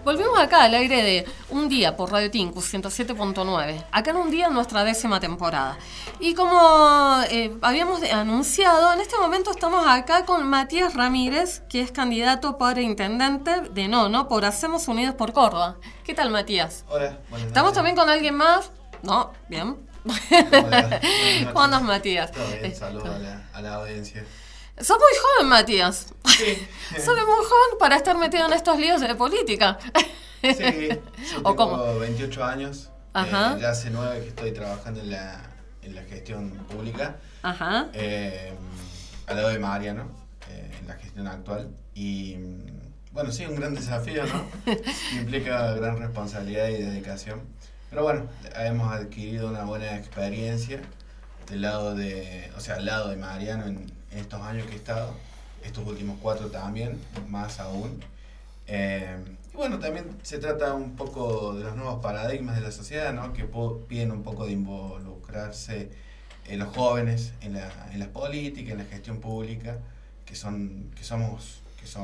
Volvemos acá al aire de Un Día por Radio Tinku 107.9. Acá en Un Día en nuestra 10ª temporada. Y como habíamos anunciado, en este momento estamos acá con Matías Ramírez, que es candidato para intendente de Nono por Hacemos Unidos por Córdoba. ¿Qué tal, Matías? Hola, buenas ¿Estamos noches. también con alguien más? No, bien. Hola, ¿Cómo andas, Matías? Todo bien, saludos a la audiencia. Sos muy joven, Matías. Sí. Sos muy joven para estar metido en estos líos de política. Sí, yo ¿O tengo cómo? 28 años. Ajá. Ya hace 9 que estoy trabajando en la gestión pública. Ajá. Al lado de Mariano, en la gestión actual. Y bueno, sí, un gran desafío, ¿no? Implica gran responsabilidad y dedicación. Pero bueno, hemos adquirido una buena experiencia al lado de Mariano en estos años que he estado, estos últimos 4 también, más aún. Y bueno, también se trata un poco de los nuevos paradigmas de la sociedad, ¿no? Que piden un poco de involucrarse los jóvenes en la política, en la gestión pública, que somos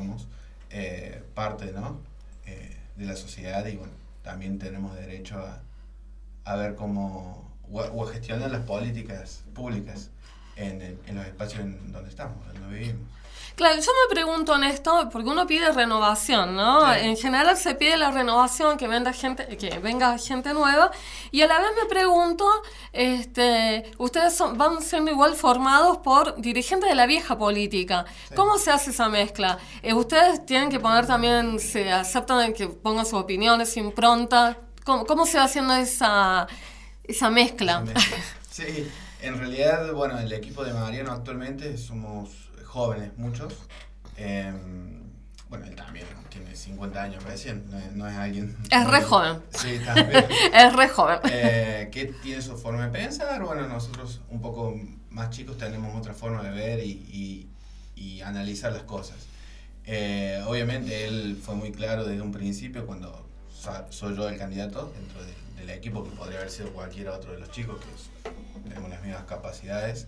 parte, ¿no? De la sociedad, y bueno, también tenemos derecho a ver cómo o a gestionar las políticas públicas en los espacios en donde estamos, donde vivimos. Claro, yo me pregunto en esto, porque uno pide renovación, ¿no? Sí. En general se pide la renovación, que venga gente nueva, y a la vez me pregunto, ustedes van siendo igual formados por dirigentes de la vieja política. Sí. ¿Cómo se hace esa mezcla? Ustedes tienen que poner también, se aceptan que pongan sus opiniones, su impronta. ¿Cómo se va haciendo esa mezcla? Sí, en realidad, bueno, el equipo de Mariano actualmente somos jóvenes, muchos. Bueno, él también tiene 50 años recién, no es alguien... Es re joven. Sí, también. Es re joven. Que tiene su forma de pensar. Bueno, nosotros un poco más chicos tenemos otra forma de ver y analizar las cosas. Obviamente él fue muy claro desde un principio cuando soy yo el candidato dentro del equipo, que podría haber sido cualquier otro de los chicos que tenemos las mismas capacidades.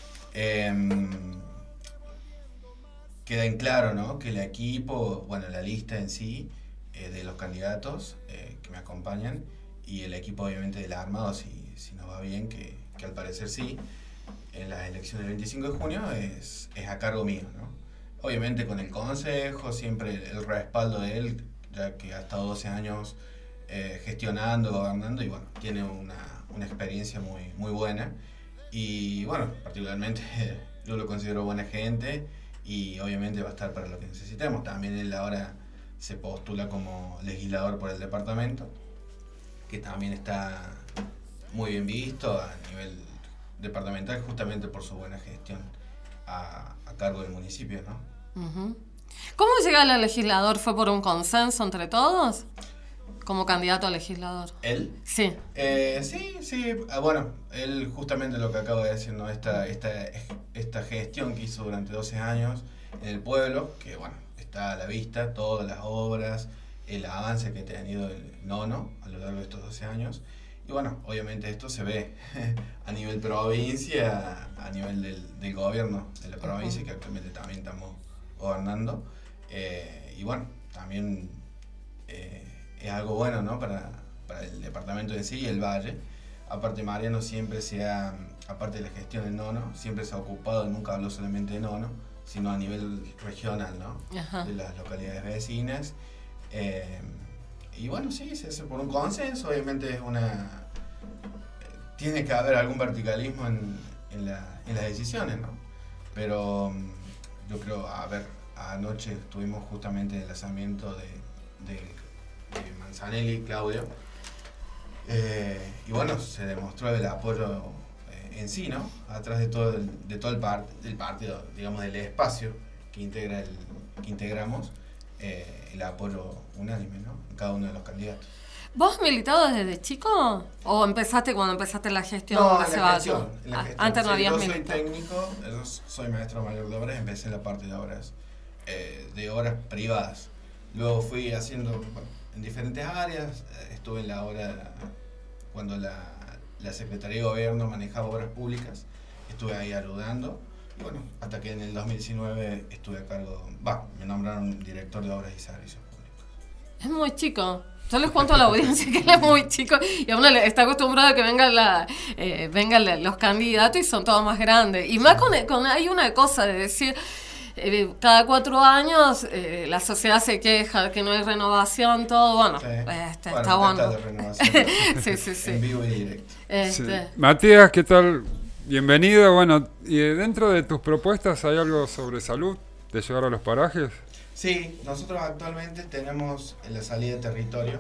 Queda en claro, ¿no? Que el equipo, bueno, la lista en sí de los candidatos que me acompañan, y el equipo obviamente del armado, si nos va bien, que al parecer sí, en las elecciones del 25 de junio es a cargo mío, ¿no? Obviamente con el consejo, siempre el respaldo de él, ya que ha estado 12 años gestionando, gobernando, y bueno, tiene una experiencia muy, muy buena. Y bueno, particularmente yo lo considero buena gente, y obviamente va a estar para lo que necesitemos. También él ahora se postula como legislador por el departamento, que también está muy bien visto a nivel departamental, justamente por su buena gestión a cargo del municipio, ¿no? Uh-huh. ¿Cómo llega al legislador? ¿Fue por un consenso entre todos? Como candidato a legislador. ¿Él? Sí. Sí. Bueno, él justamente lo que acabo de decir, ¿no? Esta gestión que hizo durante 12 años en el pueblo, que bueno, está a la vista, todas las obras, el avance que ha tenido el Nono a lo largo de estos 12 años. Y bueno, obviamente esto se ve a nivel provincia, a nivel del gobierno de la provincia, uh-huh, que actualmente también estamos gobernando. Y bueno, también es algo bueno, ¿no? Para el departamento en sí y el valle. Aparte, Mariano aparte de la gestión del Nono, siempre se ha ocupado, nunca habló solamente de Nono, sino a nivel regional, ¿no? Ajá. De las localidades vecinas. Y bueno, sí, se hace por un consenso. Obviamente tiene que haber algún verticalismo en las decisiones, ¿no? Pero yo creo, anoche tuvimos justamente el lanzamiento de Manzanelli y Claudio, y bueno, se demostró el apoyo en sí, ¿no? Atrás de todo el partido, digamos, del espacio que integramos, el apoyo unánime, ¿no? En cada uno de los candidatos. ¿Vos has militado desde chico? ¿O empezaste cuando empezaste la gestión? No, en la gestión. Antes no habías militado. Yo soy militado. técnico, yo soy maestro mayor de obras, empecé en la parte de obras privadas. Luego fui haciendo, bueno, en diferentes áreas. Estuve en la obra cuando la Secretaría de Gobierno manejaba obras públicas, estuve ahí ayudando, y bueno, hasta que en el 2019 estuve a cargo, me nombraron director de obras y servicios públicos. Es muy chico. Yo les cuento a la audiencia que él es muy chico y a uno está acostumbrado a que vengan los candidatos y son todos más grandes. Y más hay una cosa de decir, cada 4 años la sociedad se queja que no hay renovación, todo, bueno, Sí. Está bueno. De renovación. Sí. En vivo y directo. Sí. Matías, ¿qué tal? Bienvenido. Bueno, y dentro de tus propuestas hay algo sobre salud, de llegar a los parajes. Sí, nosotros actualmente tenemos en la salida de territorio,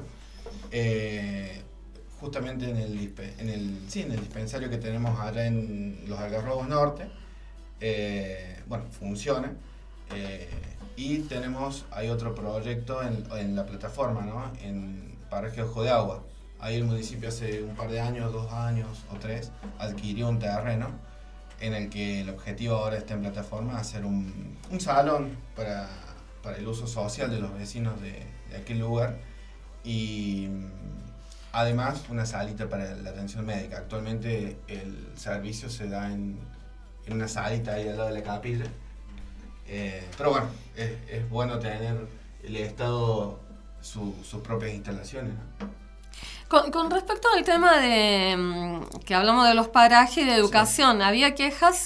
justamente en el dispensario que tenemos allá en Los Algarrobos Norte, funciona. Y hay otro proyecto en la plataforma, ¿no? En Paraje Ojo de Agua. Ahí el municipio hace un par de años, 2 años o 3, adquirió un terreno en el que el objetivo ahora está en plataforma, hacer un salón para el uso social de los vecinos de aquel lugar y además una salita para la atención médica. Actualmente el servicio se da en una salita ahí al lado de la capilla, pero bueno, es bueno tener el Estado sus propias instalaciones, ¿no? Con respecto al tema de que hablamos de los parajes y de educación, sí. Había quejas,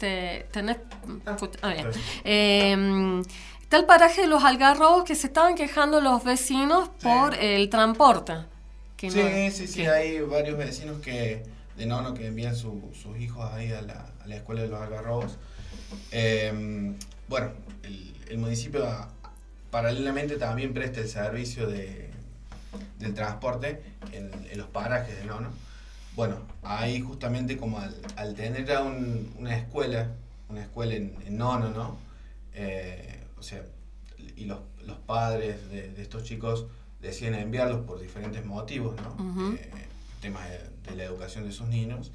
está el paraje de Los Algarrobos que se estaban quejando los vecinos por el transporte. Sí, hay varios vecinos de Nono que envían sus hijos ahí a la escuela de Los Algarrobos. El municipio paralelamente también presta el servicio del transporte en los parajes de Nono. Bueno, ahí justamente como al tener ya una escuela en Nono, ¿no? Y los padres de estos chicos deciden enviarlos por diferentes motivos, ¿no? Uh-huh. Temas de la educación de sus niños.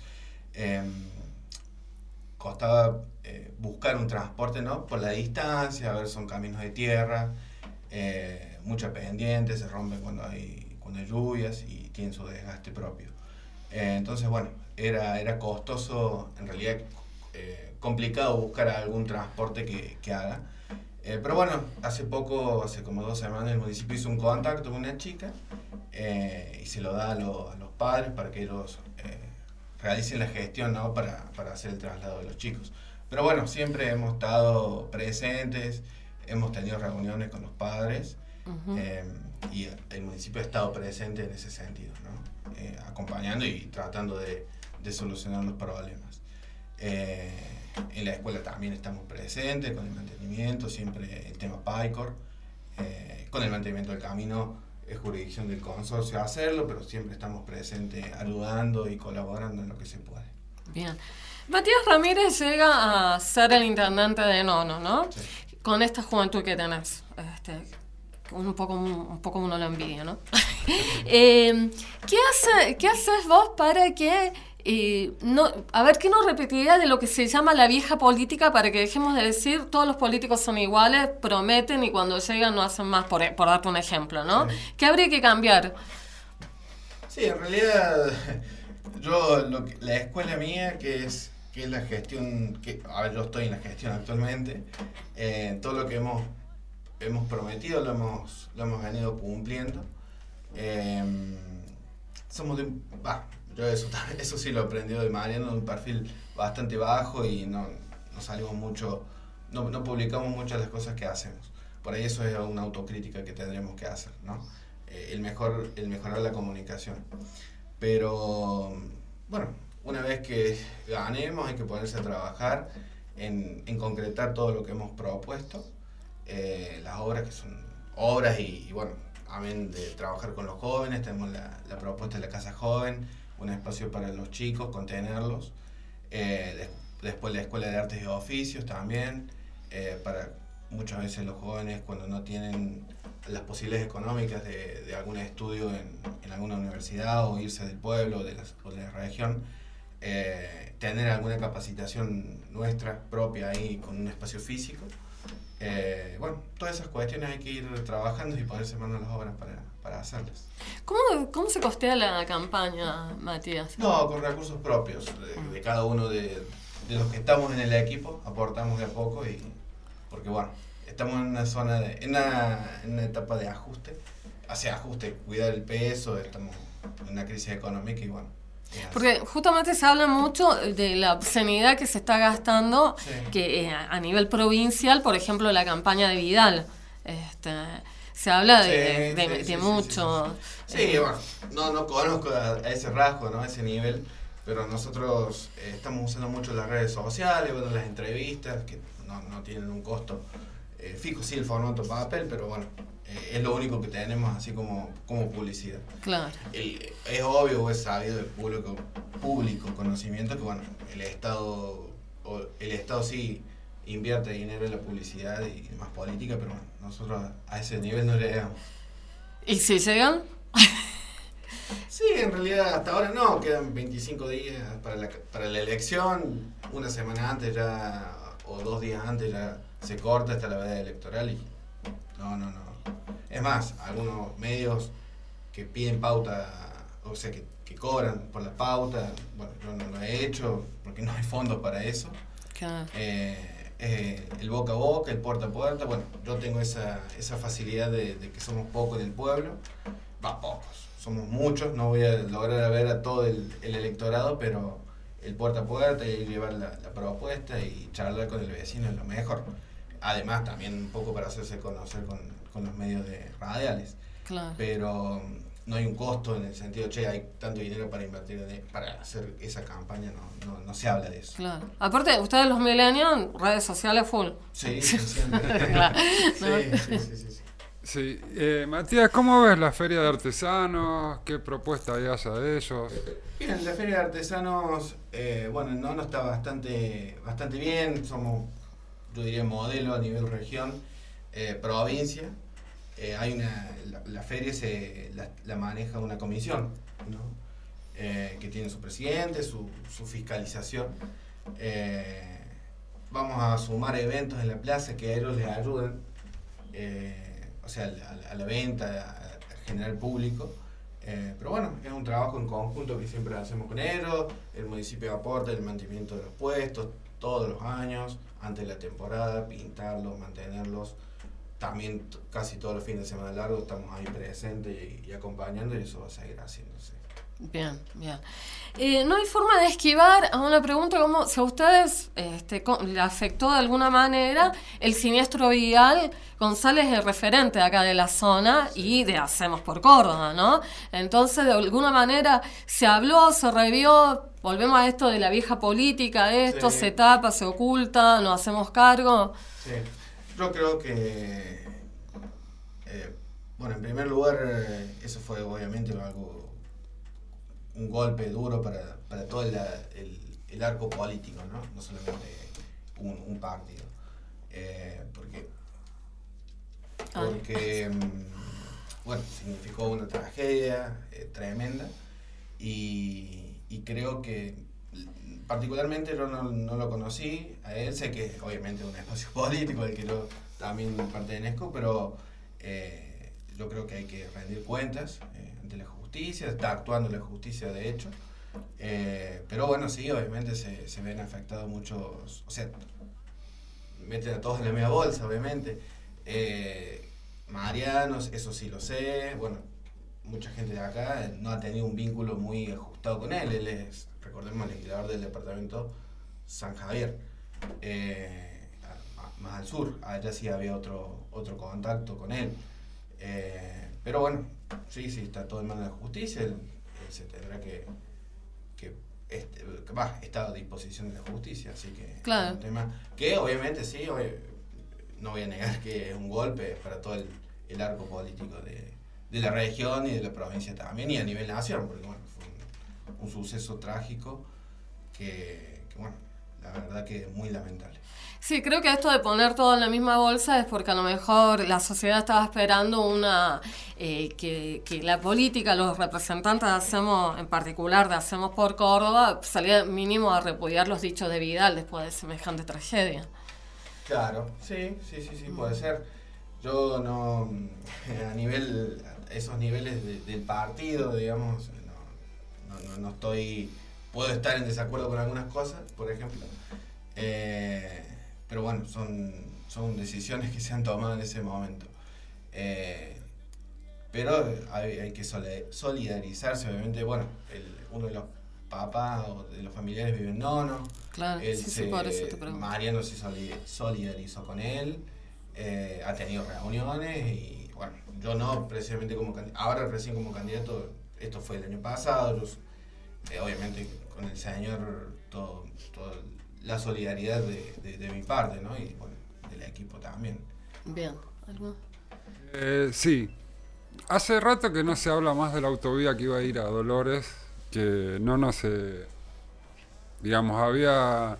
Costaba buscar un transporte, ¿no? Por la distancia, a ver, son caminos de tierra, mucha pendiente, se rompen cuando hay lluvias y tienen su desgaste propio. Entonces, bueno, era costoso, en realidad complicado buscar algún transporte que haga. Pero bueno, hace como 2 semanas, el municipio hizo un contacto con una chica y se lo da a los padres para que ellos realicen la gestión, ¿no? para hacer el traslado de los chicos. Pero bueno, siempre hemos estado presentes, hemos tenido reuniones con los padres. Uh-huh. Y el municipio ha estado presente en ese sentido, ¿no? Acompañando y tratando de solucionar los problemas. En la escuela también estamos presentes con el mantenimiento, siempre el tema PAICOR, con el mantenimiento del camino es jurisdicción del consorcio hacerlo, pero siempre estamos presentes ayudando y colaborando en lo que se puede. Bien. Matías Ramírez llega a ser el intendente de Nono, ¿no? Sí. Con esta juventud que tenés, un poco uno lo envidia, ¿no? ¿Qué haces vos para que ¿qué nos repetiría de lo que se llama la vieja política para que dejemos de decir todos los políticos son iguales, prometen y cuando llegan no hacen más, por darte un ejemplo, ¿no? Sí. ¿Qué habría que cambiar? Sí, en realidad la escuela mía que es la gestión, yo estoy en la gestión actualmente, todo lo que hemos prometido lo hemos venido cumpliendo. Somos yo eso sí lo he aprendido de Mariano, de un perfil bastante bajo y no salimos mucho, no publicamos muchas de las cosas que hacemos. Por ahí eso es una autocrítica que tendremos que hacer, ¿no? El mejorar la comunicación. Pero bueno, una vez que ganemos hay que ponerse a trabajar en concretar todo lo que hemos propuesto. Las obras que son obras y bueno, amén de trabajar con los jóvenes, tenemos la propuesta de la Casa Joven, un espacio para los chicos, contenerlos, después la Escuela de Artes y Oficios también, para muchas veces los jóvenes cuando no tienen las posibilidades económicas de algún estudio en alguna universidad o irse del pueblo o de la región, tener alguna capacitación nuestra propia ahí con un espacio físico. Todas esas cuestiones hay que ir trabajando y ponerse mano a las obras para hacerlas. ¿Cómo se costea la campaña, Matías? No, con recursos propios de cada uno de los que estamos en el equipo, aportamos de a poco porque bueno, estamos en una zona en una etapa de ajuste, hacer ajuste, cuidar el peso, estamos en una crisis económica y bueno. Porque justamente se habla mucho de la obscenidad que se está gastando, Sí. que a nivel provincial, por ejemplo, la campaña de Vidal. Se habla de mucho. Sí, bueno, no conozco a ese rasgo, ¿no? A ese nivel, pero nosotros estamos usando mucho las redes sociales, bueno, las entrevistas, que no tienen un costo fijo, sí, el formato papel, pero bueno, es lo único que tenemos así como publicidad. Claro. Es obvio o es sabido del público conocimiento que bueno, el Estado sí invierte dinero en la publicidad y más política, pero bueno, nosotros a ese nivel no llegamos. ¿Y si llegan? Sí, en realidad hasta ahora no, quedan 25 días para la elección, una semana antes ya, o 2 días antes ya se corta hasta la veda electoral y no. Es más, algunos medios que piden pauta, o sea, que cobran por la pauta, bueno, yo no lo he hecho porque no hay fondos para eso. Claro. El boca a boca, el puerta a puerta, bueno, yo tengo esa facilidad de que somos pocos en el pueblo, pocos, somos muchos, no voy a lograr ver a todo el electorado, pero el puerta a puerta y llevar la propuesta y charlar con el vecino es lo mejor. Además también un poco para hacerse conocer con los medios radiales. Claro. Pero no hay un costo en el sentido, hay tanto dinero para invertir para hacer esa campaña, no se habla de eso. Claro. Aparte, ustedes los millennials, redes sociales full. Sí, siempre. Claro. Sí. Sí, Matías, ¿cómo ves la Feria de Artesanos? ¿Qué propuesta hay hacia ellos? Bien, la Feria de Artesanos, no está bastante bien, somos, yo diría, modelo a nivel región, provincia. La feria la maneja una comisión, ¿no? Que tiene su presidente, su fiscalización. Vamos a sumar eventos en la plaza que a ellos les ayuden, a la venta, a generar público. Pero bueno, es un trabajo en conjunto que siempre hacemos con ellos. El municipio aporta el mantenimiento de los puestos todos los años, antes de la temporada, pintarlos, mantenerlos. También casi todos los fines de semana largos estamos ahí presentes y acompañando, y eso va a seguir haciéndose. Bien. No hay forma de esquivar a una pregunta como si a ustedes le afectó de alguna manera el siniestro vial. González es el referente acá de la zona y de Hacemos por Córdoba, ¿no? Entonces, de alguna manera se habló, se revió, volvemos a esto de la vieja política, sí. Se tapa, se oculta, nos hacemos cargo. Sí. Yo creo que, en primer lugar, eso fue obviamente un golpe duro para todo el arco político, ¿no? No solamente un partido. Porque significó una tragedia tremenda y creo que particularmente yo no lo conocí a él, sé que obviamente es un espacio político al que yo también pertenezco, pero yo creo que hay que rendir cuentas ante la justicia, está actuando la justicia de hecho, pero bueno, sí, obviamente se ven afectados muchos, o sea, meten a todos en la misma bolsa, obviamente, marianos, eso sí lo sé, bueno, mucha gente de acá no ha tenido un vínculo muy ajustado con él es, recordemos, el legislador del departamento San Javier, más al sur, allá sí había otro contacto con él, pero bueno, sí, está todo en manos de la justicia, él se tendrá que está a disposición de la justicia, así que claro. Es un tema que obviamente sí, no voy a negar que es un golpe para todo el arco político de la región y de la provincia también, y a nivel nación, porque bueno, fue un suceso trágico que la verdad que es muy lamentable. Sí, creo que esto de poner todo en la misma bolsa es porque a lo mejor la sociedad estaba esperando que la política, los representantes de Hacemos, en particular de Hacemos por Córdoba, salía mínimo a repudiar los dichos de Vidal después de semejante tragedia. Claro, sí, puede ser. Yo no, esos niveles del partido, digamos, no estoy, puedo estar en desacuerdo con algunas cosas, por ejemplo, pero bueno, son decisiones que se han tomado en ese momento. pero hay que solidarizarse, obviamente. Bueno, uno de los papás o de los familiares vive en Nono. Claro, sí, por eso te pregunto. Mariano se solidarizó con él, ha tenido reuniones y bueno, yo no precisamente como candidato, ahora recién como candidato, esto fue el año pasado, obviamente con el señor todo la solidaridad de mi parte, ¿no? Y bueno, del equipo también. Bien, ¿algo? Sí, hace rato que no se habla más de la autovía que iba a ir a Dolores, que no se, digamos, había,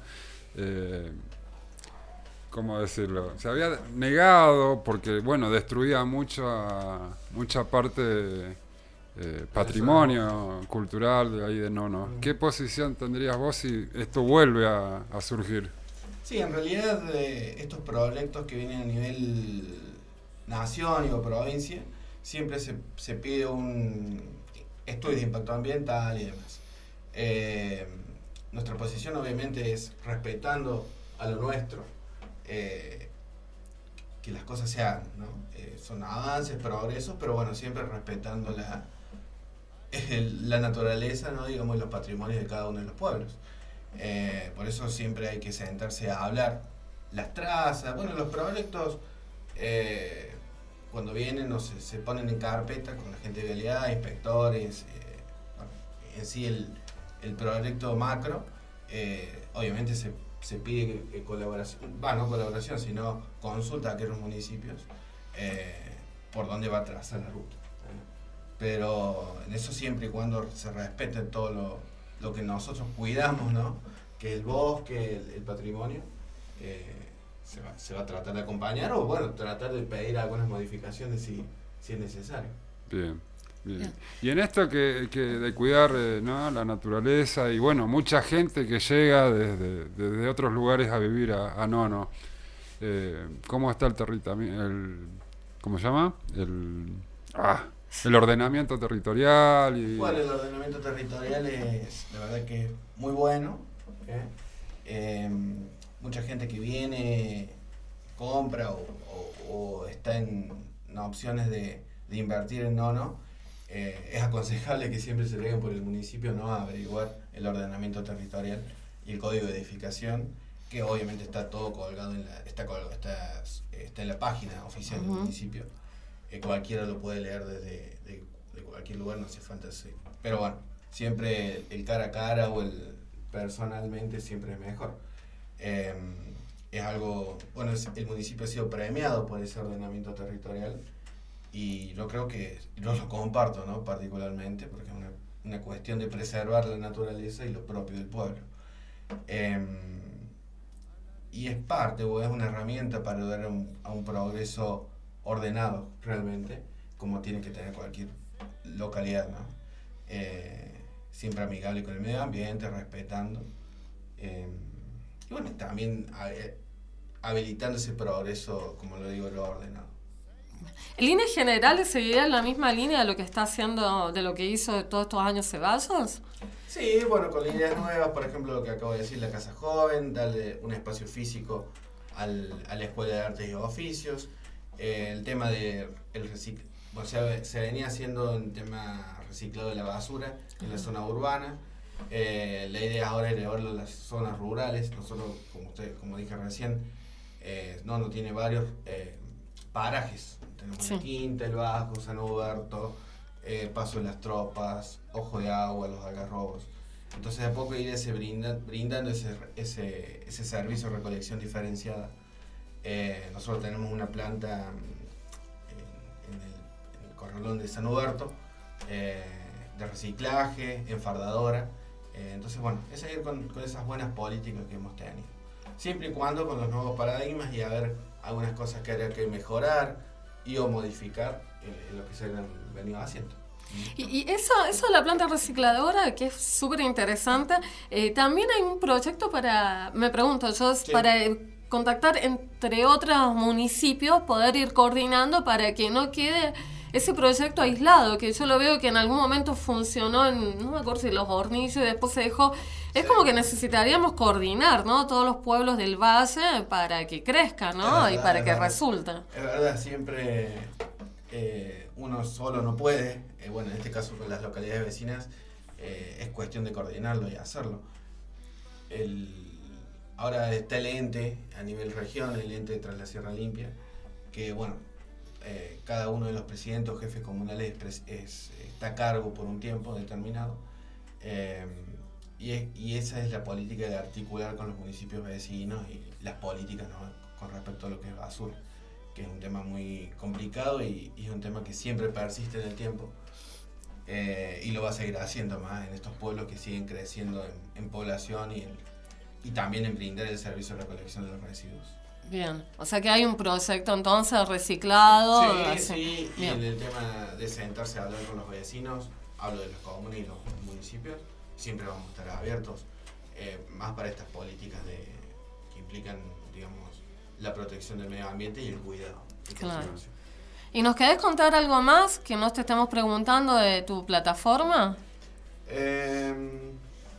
¿cómo decirlo? Se había negado porque, bueno, destruía mucha parte patrimonio cultural de ahí de Nono. ¿Qué posición tendrías vos si esto vuelve a surgir? Sí, en realidad estos proyectos que vienen a nivel nación o provincia, siempre se pide un estudio de impacto ambiental y demás. Nuestra posición obviamente es respetando a lo nuestro, que las cosas se hagan, ¿no? Son avances, progresos, pero bueno, siempre respetando la naturaleza, ¿no? Digamos, los patrimonios de cada uno de los pueblos. Por eso siempre hay que sentarse a hablar las trazas, bueno, los proyectos cuando vienen se ponen en carpeta con la gente de vialidad, inspectores, bueno, en sí el proyecto macro, obviamente se pide colaboración, no colaboración, sino consulta a aquellos municipios por dónde va a trazar la ruta. Pero en eso siempre y cuando se respete todo lo que nosotros cuidamos, ¿no? Que el bosque, el patrimonio, se va a tratar de acompañar o bueno, tratar de pedir algunas modificaciones si es necesario. Bien. Y en esto que de cuidar ¿no? la naturaleza y bueno, mucha gente que llega desde otros lugares a vivir a Nono, ¿cómo está el territorio? ¿Cómo se llama? El ordenamiento territorial. Bueno, el ordenamiento territorial es la verdad que es muy bueno. Mucha gente que viene, compra o está en opciones de invertir en Nono, es aconsejable que siempre se vengan por el municipio, ¿no? A averiguar el ordenamiento territorial y el código de edificación, que obviamente está todo colgado está en la página oficial del municipio. Cualquiera lo puede leer de cualquier lugar, no hace falta así. Pero bueno, siempre el cara a cara o el personalmente siempre es mejor. Es algo, bueno, el municipio ha sido premiado por ese ordenamiento territorial y yo creo que yo lo comparto, ¿no? Particularmente, porque es una cuestión de preservar la naturaleza y lo propio del pueblo. Y es parte, o es una herramienta para ayudar a un progreso ordenado realmente, como tiene que tener cualquier localidad, ¿no? Siempre amigable con el medio ambiente, respetando. Y bueno, también habilitando ese progreso, como lo digo, lo ordenado. ¿En líneas generales seguiría la misma línea de lo que está haciendo, de lo que hizo todos estos años Ceballos? Sí, bueno, con ideas nuevas, por ejemplo, lo que acabo de decir, la Casa Joven, darle un espacio físico a la Escuela de Artes y Oficios, el tema de bueno, se venía haciendo un tema reciclado de la basura en la zona urbana. La idea ahora es llevarlo a las zonas rurales. Nosotros, como dije recién, no tiene varios parajes. Tenemos la Quinta, el Bajo, San Huberto, Paso de las Tropas, Ojo de Agua, Los Algarrobos. Entonces, de a poco ir brindando ese servicio de recolección diferenciada. Nosotros tenemos una planta en el Corralón de San Huberto de reciclaje, enfardadora. Entonces, bueno, es seguir con esas buenas políticas que hemos tenido. Siempre y cuando con los nuevos paradigmas y a ver algunas cosas que habría que mejorar o modificar en lo que se han venido haciendo. Y eso de la planta recicladora, que es súper interesante, también hay un proyecto me pregunto yo, para contactar entre otros municipios, poder ir coordinando para que no quede ese proyecto aislado, que yo lo veo que en algún momento funcionó no me acuerdo si Los Hornillos y después se dejó. Es como que necesitaríamos coordinar, ¿no? Todos los pueblos del valle para que crezcan, ¿no? Y para que resulte. Es verdad, siempre uno solo no puede, bueno, en este caso con las localidades vecinas, es cuestión de coordinarlo y hacerlo. Ahora está el ente a nivel región, el ente Tras la Sierra Limpia, que bueno, cada uno de los presidentes o jefes comunales está a cargo por un tiempo determinado, y esa es la política de articular con los municipios vecinos y las políticas, ¿no?, con respecto a lo que es basura, que es un tema muy complicado y es un tema que siempre persiste en el tiempo, y lo va a seguir haciendo más en estos pueblos que siguen creciendo en población y también en brindar el servicio de recolección de los residuos. Bien, o sea que hay un proyecto entonces reciclado. Sí, y en el tema de sentarse a hablar con los vecinos, hablo de las comunas y los municipios, siempre vamos a estar abiertos, más para estas políticas que implican, digamos, la protección del medio ambiente y el cuidado. Claro. ¿Y nos querés contar algo más que no te estemos preguntando de tu plataforma? ¿Qué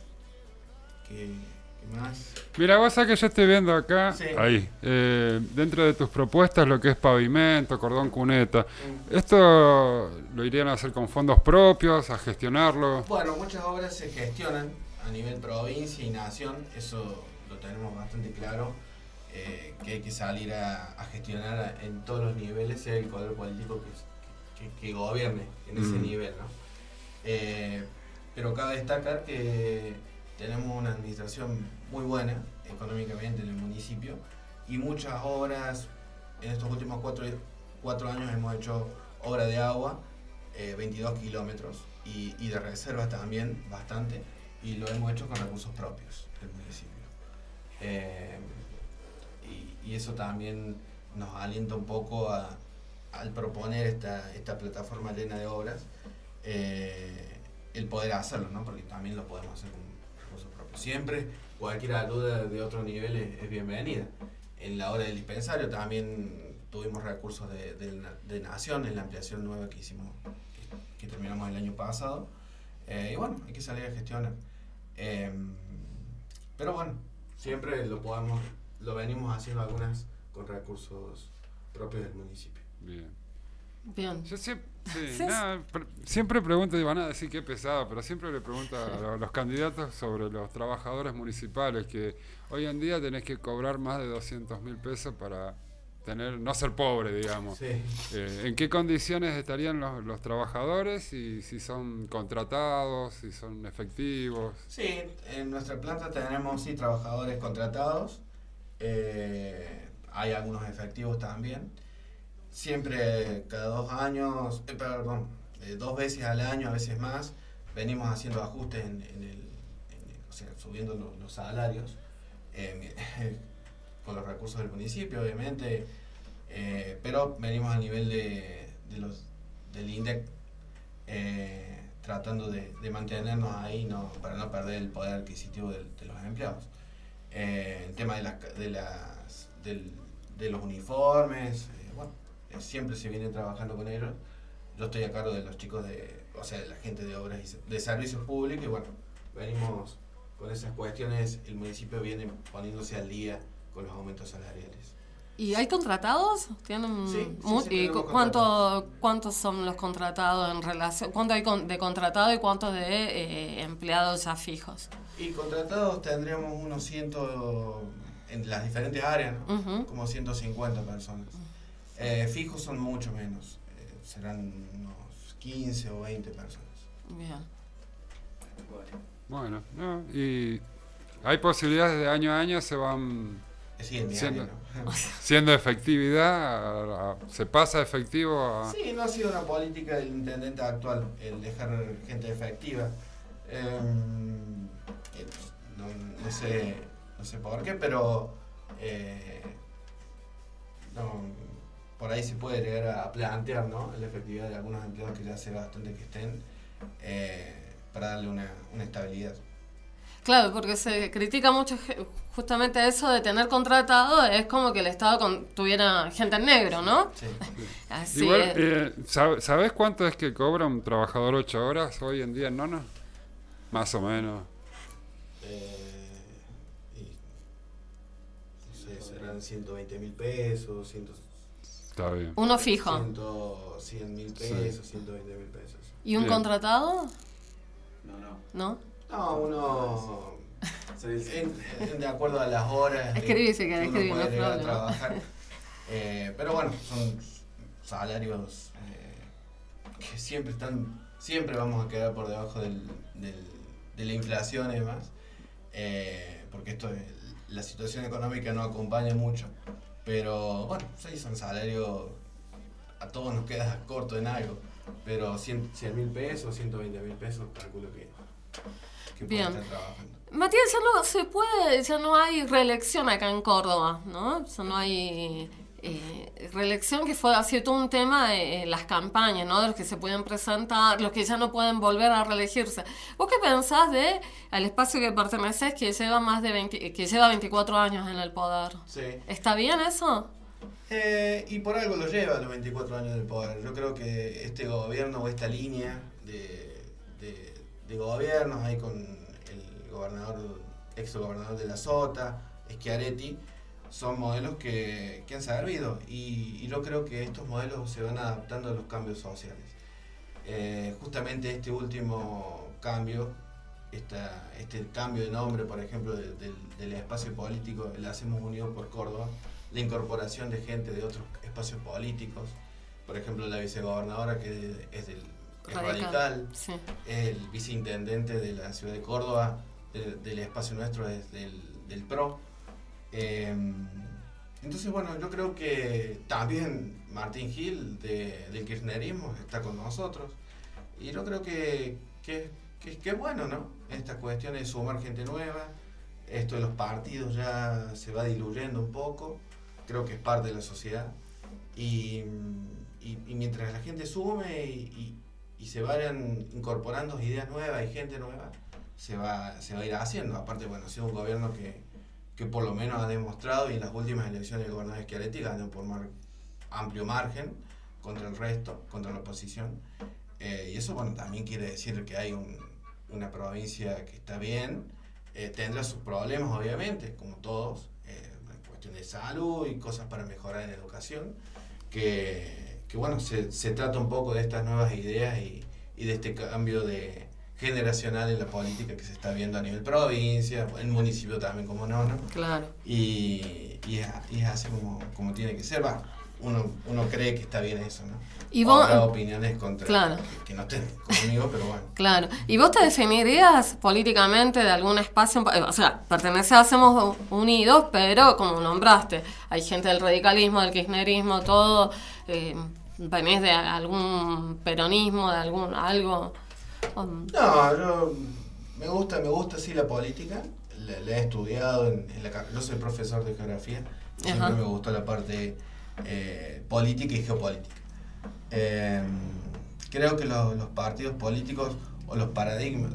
más? Mira, vos sabés que yo estoy viendo acá, sí, ahí, dentro de tus propuestas, lo que es pavimento, cordón cuneta. ¿Esto lo irían a hacer con fondos propios, a gestionarlo? Bueno, muchas obras se gestionan a nivel provincia y nación, eso lo tenemos bastante claro, que hay que salir a gestionar en todos los niveles, sea el color político que gobierne en ese nivel, ¿no? Pero cabe destacar que tenemos una administración muy buena económicamente en el municipio y muchas obras. En estos últimos 4 años hemos hecho obra de agua, 22 kilómetros, y de reservas también bastante, y lo hemos hecho con recursos propios del municipio. Y eso también nos alienta un poco al proponer esta plataforma llena de obras, el poder hacerlo, ¿no? Porque también lo podemos hacer con recursos propios. Siempre cualquier ayuda de otro nivel es bienvenida. En la obra del dispensario también tuvimos recursos de Nación en la ampliación nueva que hicimos, que terminamos el año pasado, y bueno, hay que salir a gestionar. Pero bueno, siempre lo venimos haciendo algunas con recursos propios del municipio. Bien. Yo siempre pregunto, y van a decir que es pesado, pero siempre le pregunto a los candidatos sobre los trabajadores municipales, que hoy en día tenés que cobrar más de 200.000 pesos para no ser pobre, digamos. Sí. ¿En qué condiciones estarían los trabajadores y si son contratados, si son efectivos? Sí, en nuestra planta tenemos trabajadores contratados, hay algunos efectivos también. Siempre cada 2 años, 2 veces al año, a veces más, venimos haciendo ajustes o sea, subiendo los salarios, con los recursos del municipio, obviamente, pero venimos a nivel del INDEC, tratando de mantenernos ahí, para no perder el poder adquisitivo de los empleados. El tema de los uniformes, siempre se viene trabajando con ellos. Yo estoy a cargo de los chicos de la gente de obras y de servicios públicos, y bueno, venimos con esas cuestiones. El municipio viene poniéndose al día con los aumentos salariales. ¿Y hay contratados? ¿Tienen sí, ¿Cuántos son los contratados en relación? ¿Cuánto hay de contratados y cuántos de empleados ya fijos? Y contratados tendríamos unos 100 en las diferentes áreas, ¿no? Uh-huh. Como 150 personas. Fijos son mucho menos, serán unos 15 o 20 personas. Bien. Bueno, y hay posibilidades de año a año se van siendo efectividad, se pasa efectivo a... Sí, no ha sido una política del intendente actual el dejar gente efectiva. No sé por qué, pero por ahí se puede llegar a plantear, ¿no?, la efectividad de algunos empleados que ya hace bastante que estén, para darle una estabilidad. Claro, porque se critica mucho justamente eso de tener contratado, es como que el Estado tuviera gente en negro, ¿no? Sí. Así igual, es. ¿Sabés cuánto es que cobra un trabajador 8 horas hoy en día en Nono? Más o menos. No sé, serán 120.000 pesos, Está bien. Uno fijo. 100.000 pesos, 120.000 pesos. ¿Y un Bien. contratado? No. ¿No? No, uno de acuerdo a las horas Escribí, si que querés uno escribir, puede no hay llegar a problema. trabajar. Pero bueno, son salarios que siempre vamos a quedar por debajo de la inflación y demás, porque la situación económica no acompaña mucho. Pero bueno, sí, son salarios, a todos nos queda corto en algo, pero 100.000 pesos, 120.000 pesos, calculo que Bien. pueden estar trabajando. Matías, ya no hay reelección acá en Córdoba, ¿no? Ya no hay reelección, que fue así todo un tema en las campañas, ¿no? De los que se pueden presentar, los que ya no pueden volver a reelegirse. ¿Vos qué pensás al espacio que perteneces, que lleva 24 años en el poder? Sí. ¿Está bien eso? Y por algo lo lleva a los 24 años del poder. Yo creo que este gobierno o esta línea de gobiernos ahí con el ex gobernador de la Sota, Schiaretti, son modelos que han servido, y yo creo que estos modelos se van adaptando a los cambios sociales. Justamente este último cambio, este cambio de nombre, por ejemplo, del espacio político, el Hacemos Unidos por Córdoba, la incorporación de gente de otros espacios políticos, por ejemplo la vicegobernadora que es radical, sí. el viceintendente de la ciudad de Córdoba, del espacio nuestro es del PRO. Entonces, bueno, yo creo que también Martín Gil del kirchnerismo está con nosotros, y yo creo que es bueno, ¿no? Esta cuestión de sumar gente nueva, esto de los partidos ya se va diluyendo un poco, creo que es parte de la sociedad, y mientras la gente sume y se vayan incorporando ideas nuevas y gente nueva, se va a ir haciendo. Aparte, bueno, ha sido un gobierno que por lo menos ha demostrado, y en las últimas elecciones el gobernador Schiaretti ganó por amplio margen contra el resto, contra la oposición, y eso, bueno, también quiere decir que hay una provincia que está bien, tendrá sus problemas obviamente, como todos, en cuestión de salud y cosas para mejorar en educación, que bueno, se trata un poco de estas nuevas ideas y de este cambio generacional en la política que se está viendo a nivel provincia, en municipio también, como no. Claro. Y es así como tiene que ser. Uno cree que está bien eso, ¿no? Y vos, habrá opiniones contra, claro, que no estén conmigo, pero bueno. Claro. ¿Y vos te definirías políticamente de algún espacio? O sea, perteneces a Hacemos Unidos, pero como nombraste, hay gente del radicalismo, del kirchnerismo, todo. ¿Venís de algún peronismo, de algo? No, me gusta sí la política, la he estudiado en la carrera. Yo soy profesor de geografía, siempre me gustó la parte política y geopolítica. Creo que los partidos políticos o los paradigmas,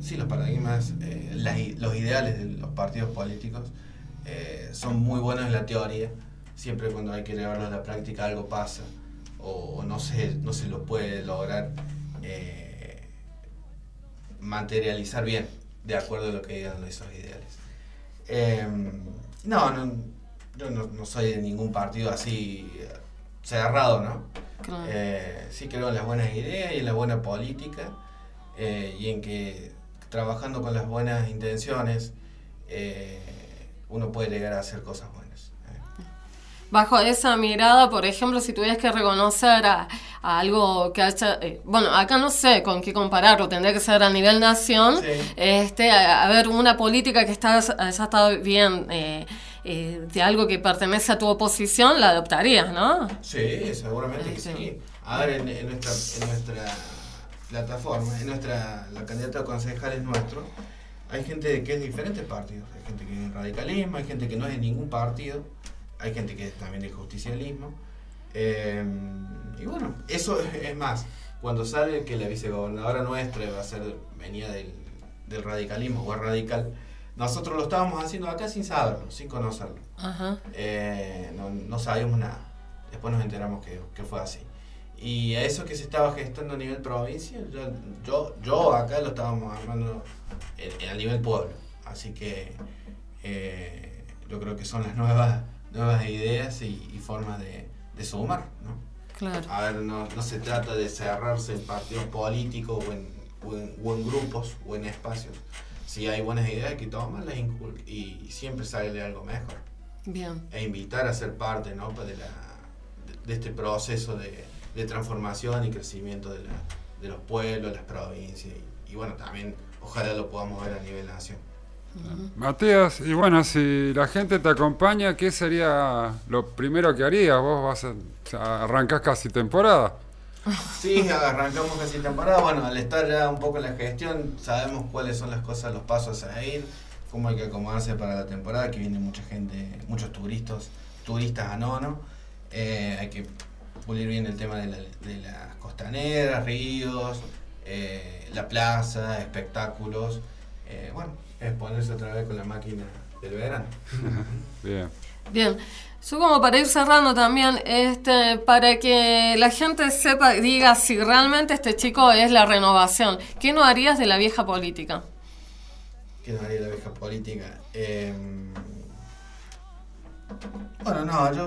los ideales de los partidos políticos son muy buenos en la teoría. Siempre cuando hay que llevarlo a la práctica algo pasa, o no se lo puede lograr materializar bien de acuerdo a lo que digan esos ideales. Yo no soy de ningún partido así cerrado, ¿no? Claro. Sí creo en las buenas ideas y en la buena política, y en que trabajando con las buenas intenciones uno puede llegar a hacer cosas buenas. Bajo esa mirada, por ejemplo, si tuvieras que reconocer a algo que haya... bueno, acá no sé con qué compararlo, tendría que ser a nivel nación. Sí. A ver, una política que haya estado bien de algo que pertenece a tu oposición, la adoptarías, ¿no? Sí, seguramente que sí. A ver, en nuestra plataforma, la candidata a concejales nuestro, hay gente que es de diferentes partidos. Hay gente que es de radicalismo, hay gente que no es de ningún partido, hay gente que es también del justicialismo. Y bueno, eso es más. Cuando sale que la vicegobernadora nuestra venía del radicalismo o es radical, nosotros lo estábamos haciendo acá sin saberlo, sin conocerlo. Ajá. No sabíamos nada. Después nos enteramos que fue así. Y a eso que se estaba gestando a nivel provincia, yo acá lo estábamos armando a nivel pueblo. Así que yo creo que son las nuevas ideas y formas de sumar, ¿no? Claro. A ver, no se trata de cerrarse en partidos políticos o en grupos o en espacios. Si hay buenas ideas hay que tomarlas y siempre sale algo mejor. Bien. E invitar a ser parte, ¿no? de este proceso de transformación y crecimiento de los pueblos, las provincias y bueno, también ojalá lo podamos ver a nivel nación. Matías, y bueno, si la gente te acompaña, ¿qué sería lo primero que harías? Vos arrancás casi temporada. Sí, arrancamos casi temporada. Bueno, al estar ya un poco en la gestión, sabemos cuáles son las cosas, los pasos a seguir, cómo hay que acomodarse para la temporada, que viene mucha gente, muchos turistas a Nono. Hay que pulir bien el tema de las costaneras, ríos, la plaza, espectáculos. Bueno, es ponerse otra vez con la máquina del verano. Bien. Bien. Yo como para ir cerrando también, para que la gente sepa, diga si realmente este chico es la renovación, ¿qué no harías de la vieja política? ¿Qué no haría de la vieja política? Bueno, no, yo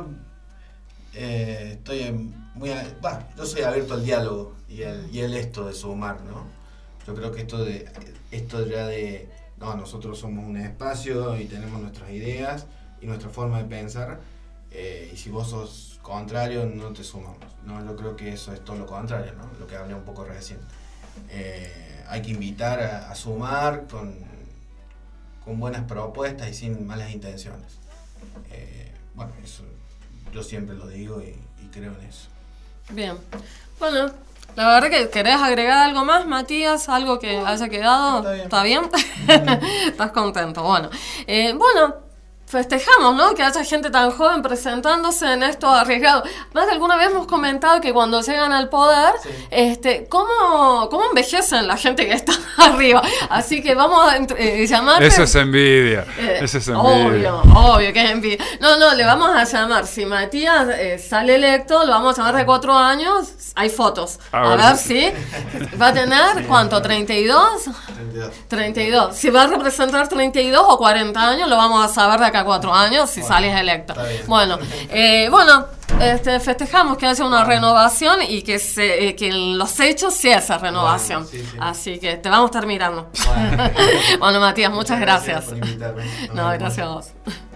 estoy yo soy abierto al diálogo y esto de sumar, ¿no? Yo creo que esto ya de nosotros somos un espacio y tenemos nuestras ideas y nuestra forma de pensar, y si vos sos contrario no te sumamos, ¿no? Yo creo que eso es todo lo contrario, ¿no? Lo que hablé un poco recién. Hay que invitar a sumar con buenas propuestas y sin malas intenciones. Bueno, eso yo siempre lo digo y creo en eso. Bien. Bueno, la verdad que querés agregar algo más, Matías, algo que haya quedado. ¿Está bien? ¿Estás contento? Bueno, festejamos, ¿no? Que haya gente tan joven presentándose en esto arriesgado. Más de alguna vez hemos comentado que cuando llegan al poder, sí. ¿Cómo envejecen la gente que está arriba? Así que vamos a llamar. Eso es envidia. Eso es envidia. Obvio que es envidia. No, le vamos a llamar. Si Matías sale electo, lo vamos a llamar de 4 años. Hay fotos. A ver si va a tener, ¿cuánto? ¿32? 32. Si va a representar 32 o 40 años, lo vamos a saber de acá a 4 años si sales electo. Bueno, festejamos que haya una renovación y que en los hechos sea esa renovación. Sí. Así que te vamos a estar mirando. Bueno, Matías, muchas gracias. Por invitarme. No, gracias a vos.